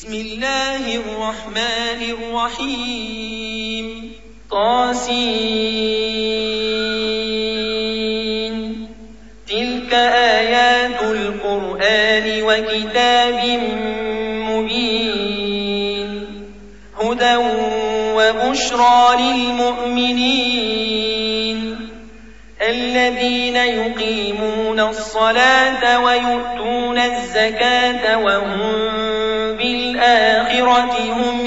بسم الله الرحمن الرحيم طاسين تلك آيات القرآن وكتاب مبين هدى وبشرى للمؤمنين الذين يقيمون الصلاة ويؤتون الزكاة وهم بالآخرة هم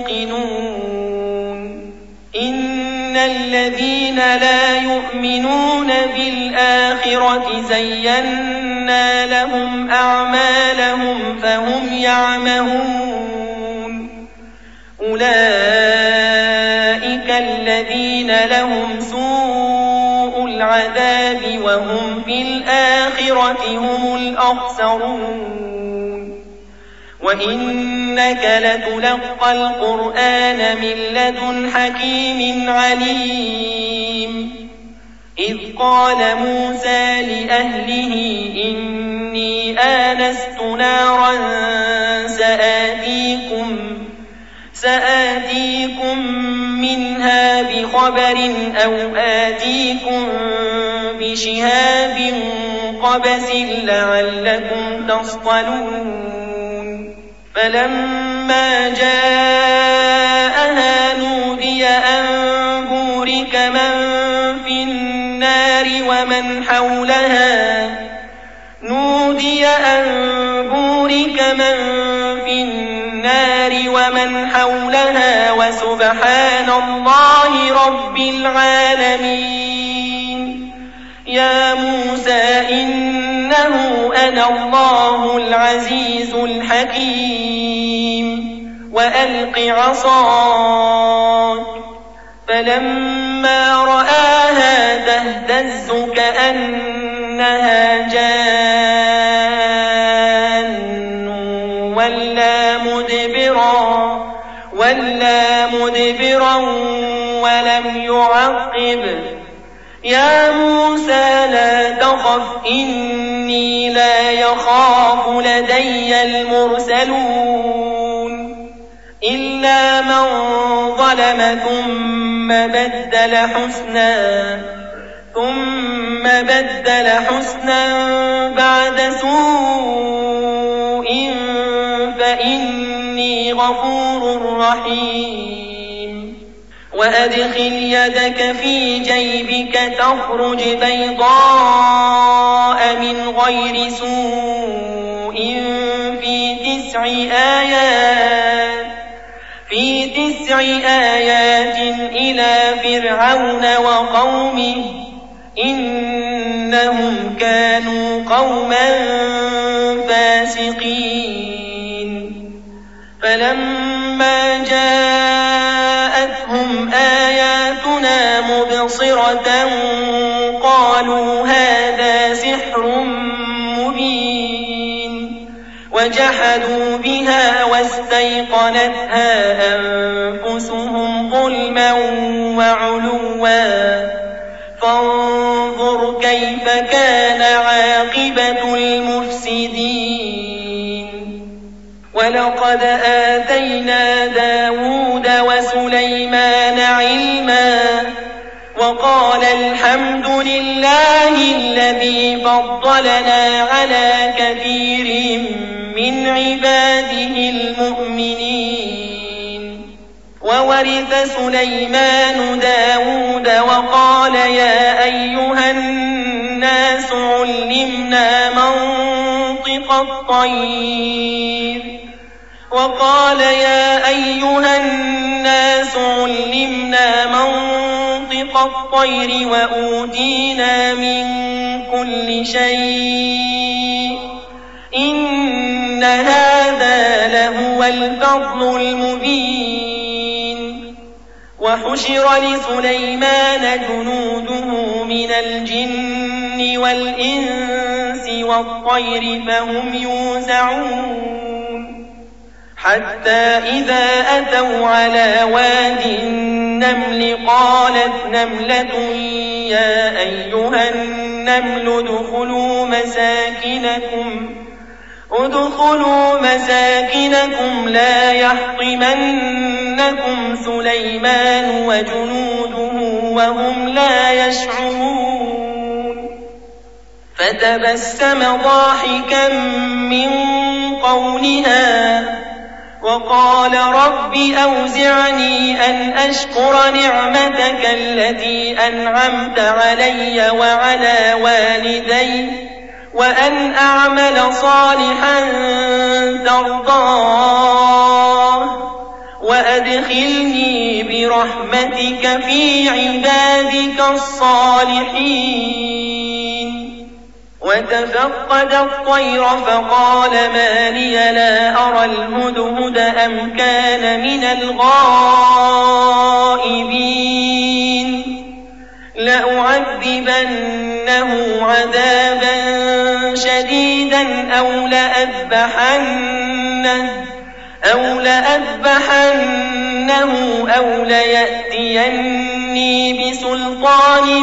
يوقنون إن الذين لا يؤمنون بالآخرة زينا لهم أعمالهم فهم يعمهون أولئك الذين لهم سوء العذاب وهم في الآخرة هم الأخسرون وإنك لتلقى القرآن من لدن حكيم عليم إذ قال موسى لأهله إني آنست نارا سآتيكم منها بخبر أو آتيكم بشهاب قبس لعلكم تصطلون فلما جاءها نودي أن بورك من في النار ومن حولها وسبحان الله رب العالمين يا موسى إنه أنا الله العزيز الحكيم وألق عصاك فلما رآها تهتز كأنها جان ولا مدبرا ولم يعقب يا موسى لا تخف إني لا يخاف لدي المرسلون إلا من ظلم ثم بدل حسنا بعد سوء فإني غفور رحيم وأدخل يدك في جيبك تخرج بيضاء من غير سوء في 9 آيات إلى فرعون وقومه إنهم كانوا قوما فاسقين فلما جاءتهم آياتنا مبصرة قالوا هذا سحر مبين وجحدوا بها واستيقنتها أنفسهم ظلما وعلوا فانظر كيف كان عاقبة المفسدين ولقد آتينا داود وسليمان علما وقال الحمد لله الذي فضلنا على كثير من عباده المؤمنين وورث سليمان داود وقال يا أيها الناس علمنا منطق الطير وأوتينا من كل شيء إن هذا لهو الفضل المبين وحشر لسليمان جنوده من الجن والإنس والطير فهم يوزعون حتى إذا أتوا على واد النمل قالت نملة يا أيها النمل ادخلوا ادخلوا مساكنكم لا يحطمنكم سليمان وجنوده وهم لا يشعرون فتبسم ضاحكا من قولها وقال رب أوزعني أن أشكر نعمتك التي أنعمت علي وعلى والدي وأن أعمل صالحا ترضاه وأدخلني برحمتك في عبادك الصالحين. وتفقد الطير فقال ما لي لا أرى الهدهد أم كان من الغائبين لأعذبنه عذابا شديدا أو لأذبحنه أو ليأتيني بسلطان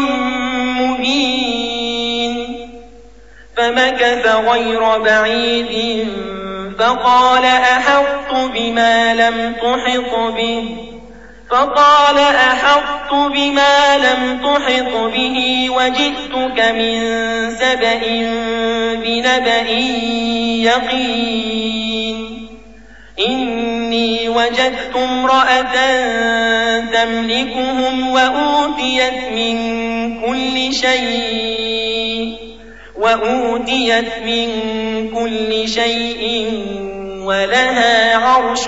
مبين. فمكث غير بعيد فقال أحطت بما لم تحط به وجئتك من سبأ بنبأ يقين. إني وجدت امرأة تملكهم وأوتيت من كل شيء ولها عرش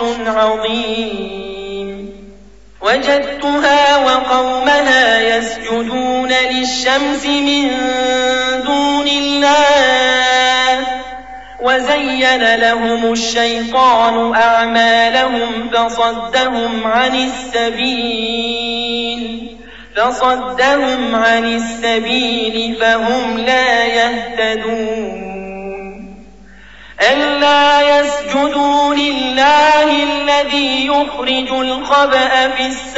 عظيم. وجدتها وقومها يسجدون للشمس من دون الله وزين لهم الشيطان أعمالهم فصدهم عن السبيل فهم لا يهتدون. ألا يسجدوا لله الذي يخرج الخبأ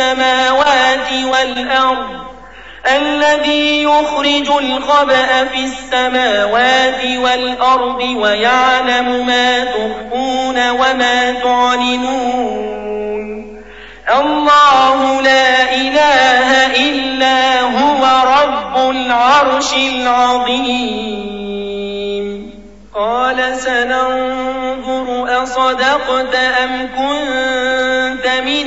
في السماوات والأرض ويعلم ما تخفون وما تعلنون. الله لا إله إلا هو رب العرش العظيم. قال سننظر أصدقت أم كنت من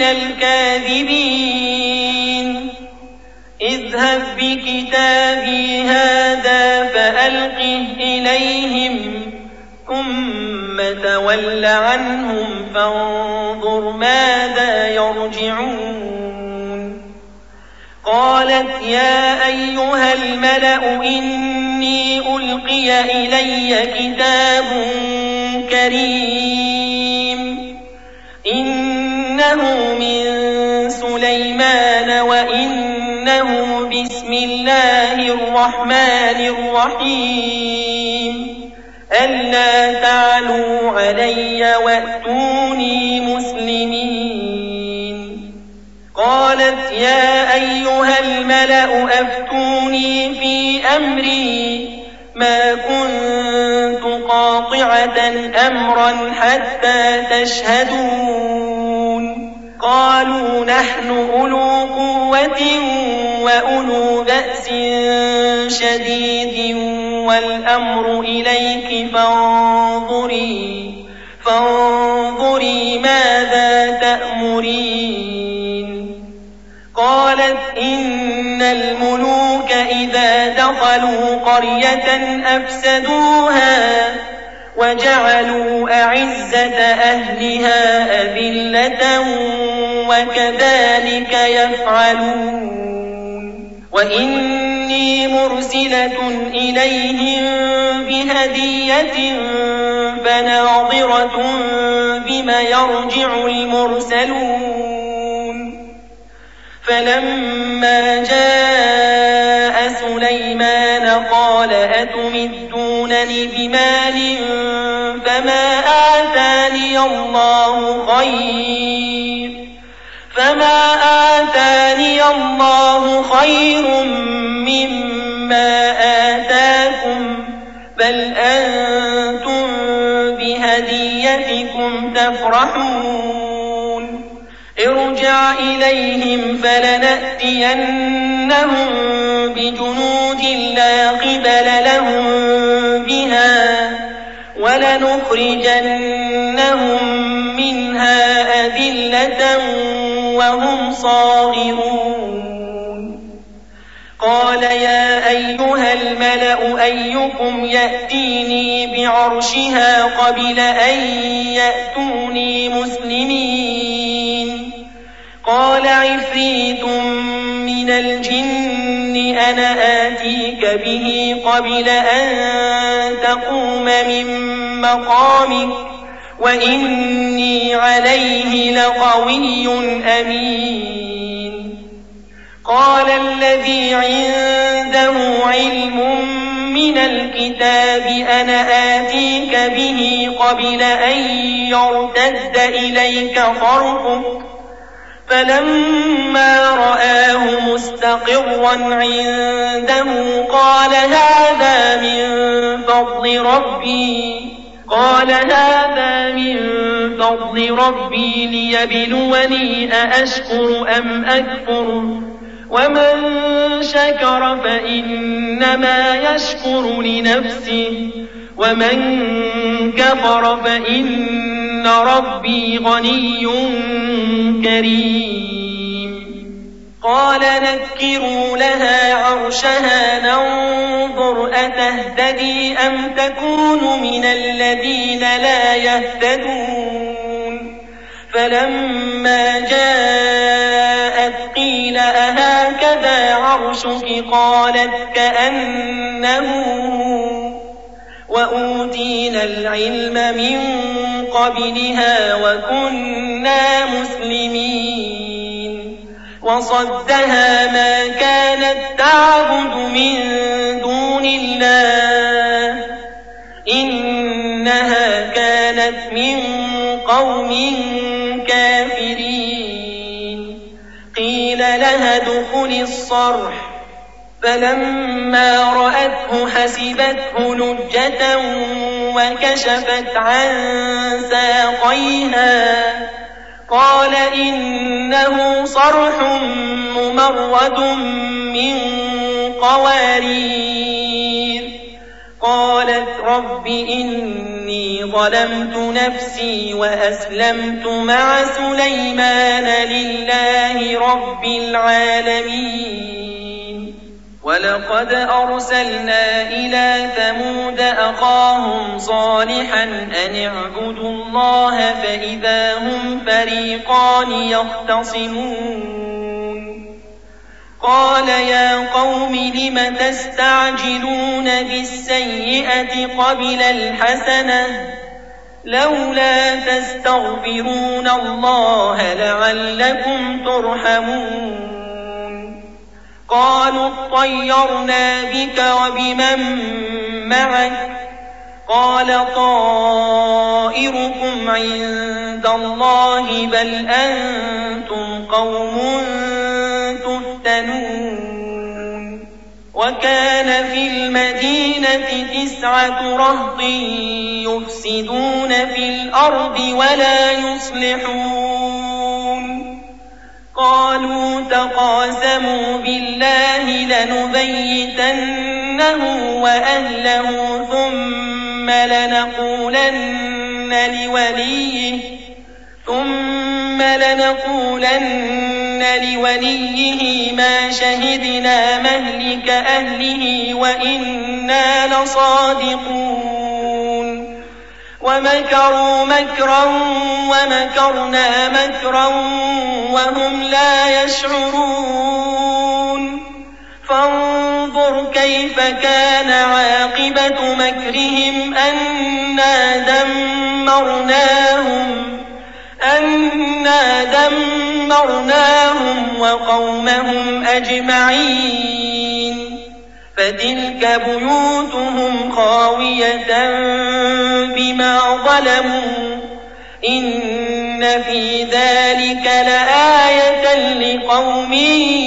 الكاذبين. اذهب بكتابي هذا فألقه إليهم ثم تول عنهم فانظر ماذا يرجعون. قالت يا أيها الملأ إني ألقي إلي كتاب كريم إنه من سليمان وإنه بسم الله الرحمن الرحيم ألا تعلوا علي وأتوني مسلمين. قالت يا أيها الملأ أفتوني في أمري ما كنت قاطعة أمرا حتى تشهدون. قالوا نحن أولو قوة وأولو بأس شديد والأمر إليك فانظري ماذا تأمرين. قالت إن الملوك إذا دخلوا قرية أفسدوها وجعلوا أعزة أهلها أذلة وكذلك يفعلون. وإني مرسلة إليهم بهدية فناظرة بما يرجع المرسلون. فلما جاء سليمان قال أتمدونني بمال فما آتاني الله خير مما آتاكم بل أنتم يفرحون ارجع إليهم فلنأتينهم بجنود لا قبل لهم بها ولنخرجنهم منها أذلة وهم صاغرون قال يا أيها الملأ أيكم يأتيني بعرشها قبل أن يأتوني مسلمين قال عفريت من الجن أنا آتيك به قبل أن تقوم من مقامك وإني عليه لقوي أمين قال الذي عنده علم من الكتاب أنا آتيك به قبل أن يرتد إليك طرفك فلما رآه مستقرا عنده قال هذا من فضل ربي ليبلوني أأشكر أم أكفر ومن شكر فإنما يشكر لنفسه ومن كفر فإن ربي غني كريم قال نكروا لها عرشها ننظر أتهتدي أم تكون من الذين لا يهتدون فلما جاءت قيل أهكذا عرشك قالت كأنه وأوتينا العلم من قبلها وكنا مسلمين وصدها ما كانت تعبد من دون الله إنها كانت من قوم كافرين قيل لها ادخل الصرح فلما رأته حسبته لجة وكشفت عن ساقيها قال إنه صرح ممرد من قوارير قالت رب إني ظلمت نفسي وأسلمت مع سليمان لله رب العالمين ولقد أرسلنا إلى ثمود أخاهم صالحا أن اعبدوا الله فإذا هم فريقان يختصمون قال يا قوم لم تستعجلون بالسيئة قبل الحسنة لولا تستغفرون الله لعلكم ترحمون قالوا اطيرنا بك وبمن معك قال طائركم عند الله بل أنتم قوم تفتنون وكان في المدينة 9 رهط يفسدون في الأرض ولا يصلحون قالوا تقاسموا بالله لنبيتنه وأهله ثم لنقولن لوليه ما شهدنا مهلك أهله وإنا لصادقون ومكروا مكرا ومكرنا مكرا وهم لا يشعرون فانظر كيف كان عاقبة مكرهم أنا دمرناهم وقومهم أجمعين فتلك بيوتهم خاوية بما ظلموا إن في ذلك لآية لقوم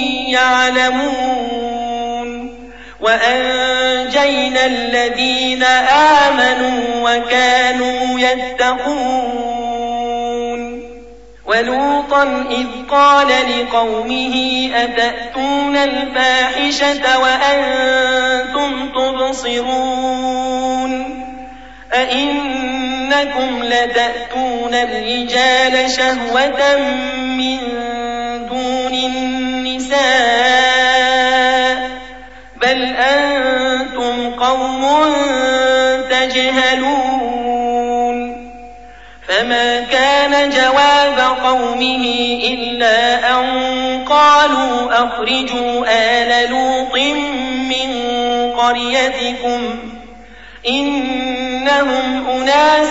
يعلمون وأنجينا الذين آمنوا وكانوا يتقون ولوطا إذ قال لقومه أتأتون الفاحشة وأنتم تبصرون أئنكم لتأتون الرجال شهوة من دون النساء بل أنتم قوم تجهلون فما كان جواب قومه إلا أن قالوا أخرجوا آل لوط من قريتكم إنهم أناس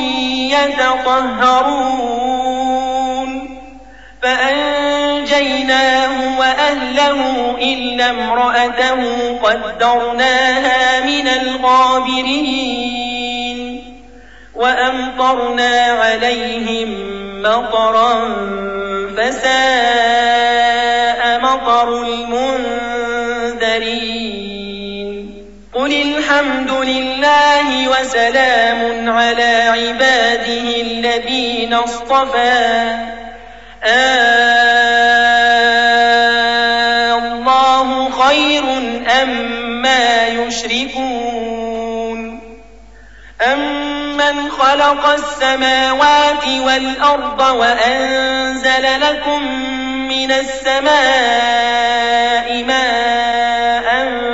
يتطهرون فأنجيناه وأهله إلا امرأته قدرناها من الغابرين وأمطرنا عليهم مطرا فساء مطر المنذرين قل الحمد لله وسلام على عباده الذين اصطفى الله خير أما يشركون أمن خلق السماوات والأرض وأنزل لكم من السماء ماء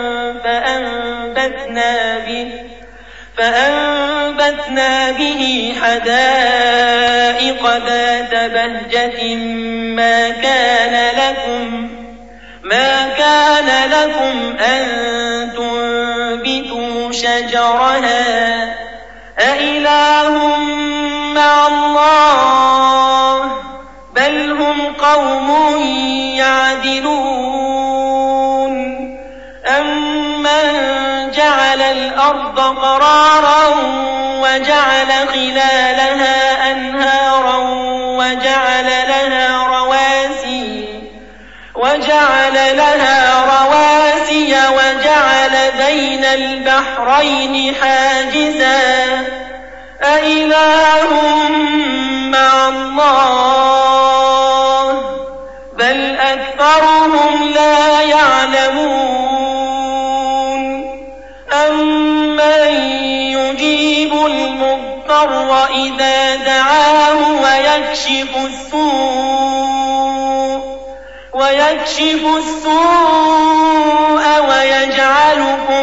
فأنبتنا به حدائق ذات بهجة ما كان لكم أن تنبتوا شجرها أإله مع الله بل هم قوم يعدلون أمن جعل الأرض قرارا وجعل خلالها أنهارا وجعل لها رواسي وجعل بين البحرين حاجزا أإله مع الله بل أكثرهم لا يعلمون أمن يجيب المضطر إذا دعاه ويكشف السوء ويجعلكم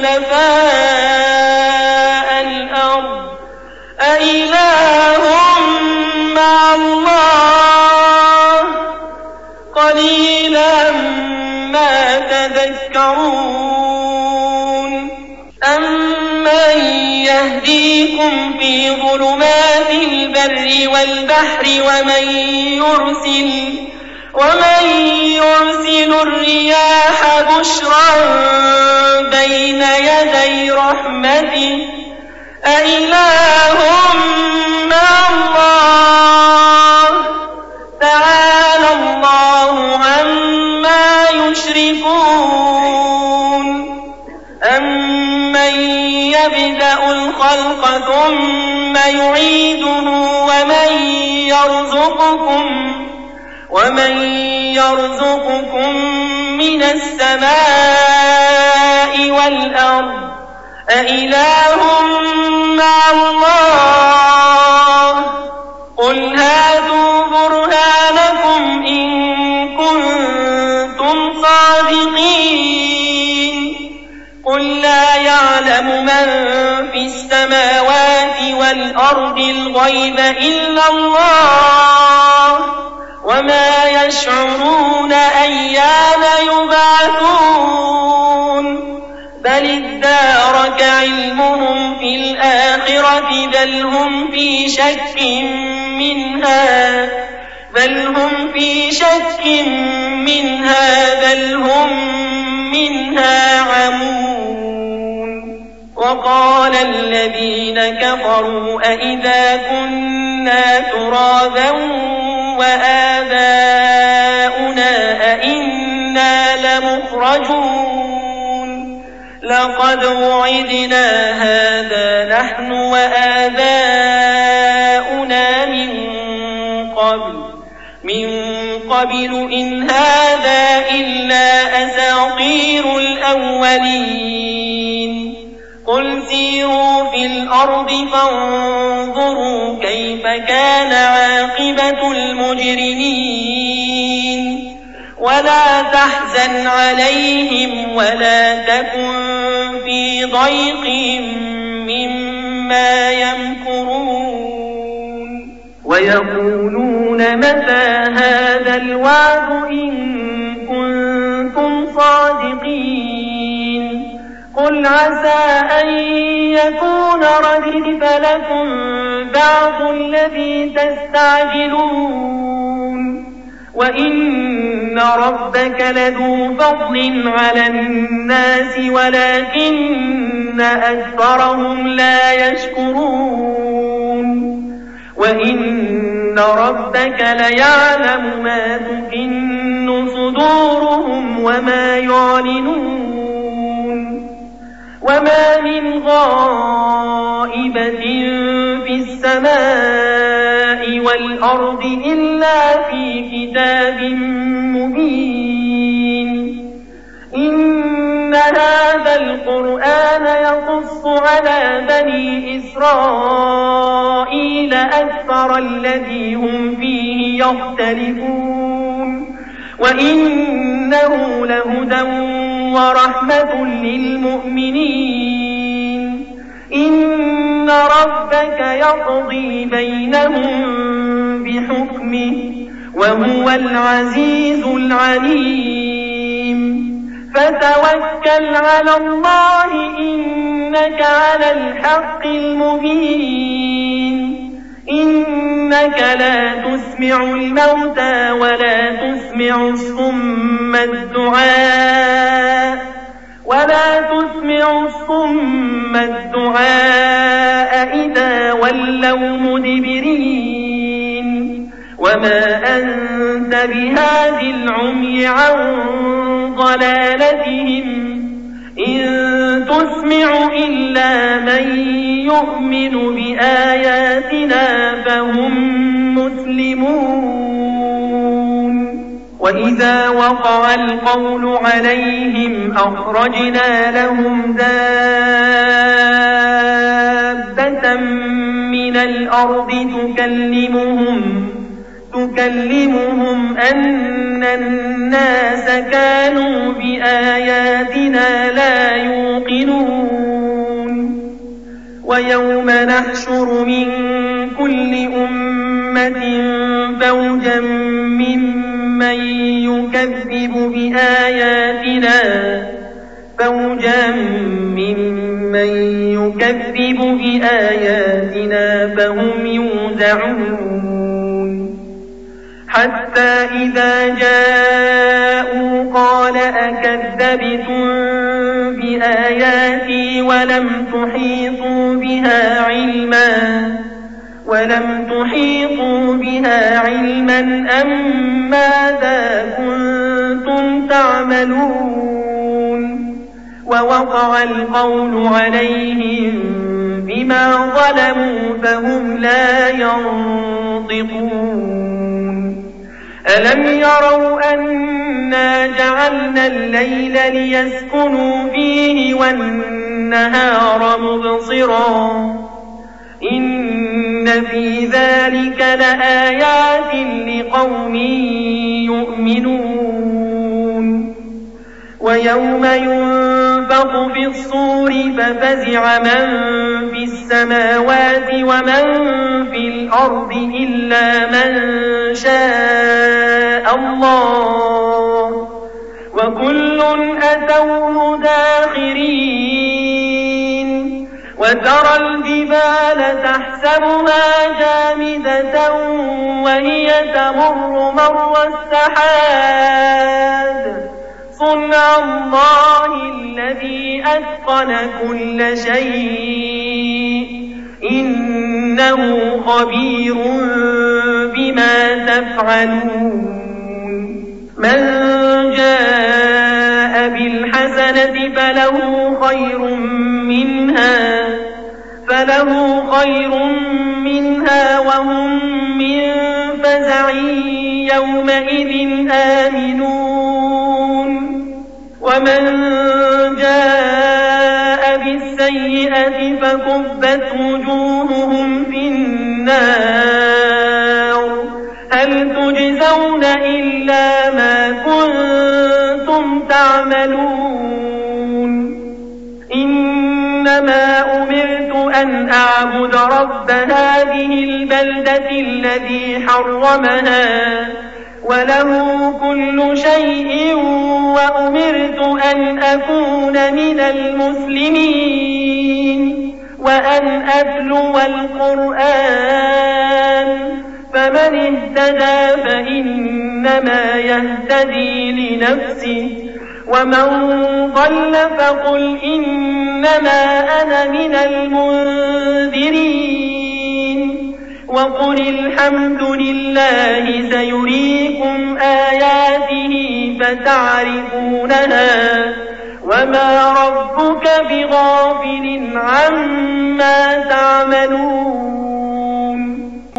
خلفاء الأرض أإله مع الله قليلا ما تذكرون أمن يهديكم في ظلمات البر والبحر ومن يرسل الرياح بشرا بين يدي رحمته أإله مع الله تعالى الله عما يشركون أمن يبدأ الخلق ثم يعيده ومن يرزقكم من السماء والأرض أإله مع الله قل هاتوا برهانكم إن كنتم صادقين قل لا يعلم من في السماوات والأرض الغيب إلا الله وما يشعرون أيان يبعثون بل ادارك علمهم في الآخرة بل هم في شك منها بل هم منها عمون وقال الذين كفروا أئذا كنا ترابا وآباؤنا أئنا لمخرجون لقد وعدنا هذا نحن وآباؤنا من قبل إن هذا إلا أساطير الأولين قل سيروا في الأرض فانظروا كيف كان عاقبة المجرمين ولا تحزن عليهم ولا تكن في ضيق مما يمكرون ويقولون متى هذا الوعد إن كنتم صادقين قل عسى أن يكون ردف لكم بعض الذي تستعجلون وإن ربك لذو فضل على الناس ولكن أكثرهم لا يشكرون وإن ربك ليعلم ما تكن صدورهم وما يعلنون وما من غائبة في السماء والأرض إلا في كتاب مبين إن هذا القرآن يقص على بني إسرائيل أكثر الذي هم فيه يختلفون وإنه لهدى ورحمة للمؤمنين إن ربك يقضي بينهم بحكمه وهو العزيز العليم فتوكل على الله إنك على الحق المبين إنك لا تسمع الموتى ولا تسمع الصم الدعاء إذا ولوا مدبرين وما أنت بهاد العمي عن ضلالتهم إن تسمع إلا من يؤمن بآياتنا فهم مسلمون وإذا وقع القول عليهم أخرجنا لهم دابة من الأرض تكلمهم أن الناس كانوا بآياتنا لا يوقنون ويوم نحشر من كل أمة فوجا ممن يكذب بآياتنا فهم يوزعون حتى إذا جاءوا قال أكذبتم بآياتي ولم تحيطوا بها علما أم ماذا كنتم تعملون ووقع القول عليهم بما ظلموا فهم لا ينطقون ألم يروا أنا جعلنا الليل ليسكنوا فيه والنهار مبصرا إن في ذلك لآيات لقوم يؤمنون ويوم ينفخ في الصور ففزع من في السماوات ومن في الأرض إلا من شاء الله وكل أتوه داخرين وترى الجبال تحسبها جامدة وهي تمر مر السحاب صنع الله الذي أتقن كل شيء إنه خبير بما تفعلون من جاء بالحسنة فله خير منها وهم من فزع فزع يومئذ آمنون ومن جاء بالسيئة فكبت وجوههم في النار هل تجزون إلا ما كنتم تعملون إنما أمرت أن أعبد رب هذه البلدة الذي حرمها وله كل شيء وأمرت أن أكون من المسلمين وأن أتلو القرآن فمن اهتدى فإنما يهتدي لنفسه ومن ضل فقل إنما أنا من المنذرين وقل الحمد لله سيريكم آياته فتعرفونها وما ربك بغافل عما تعملون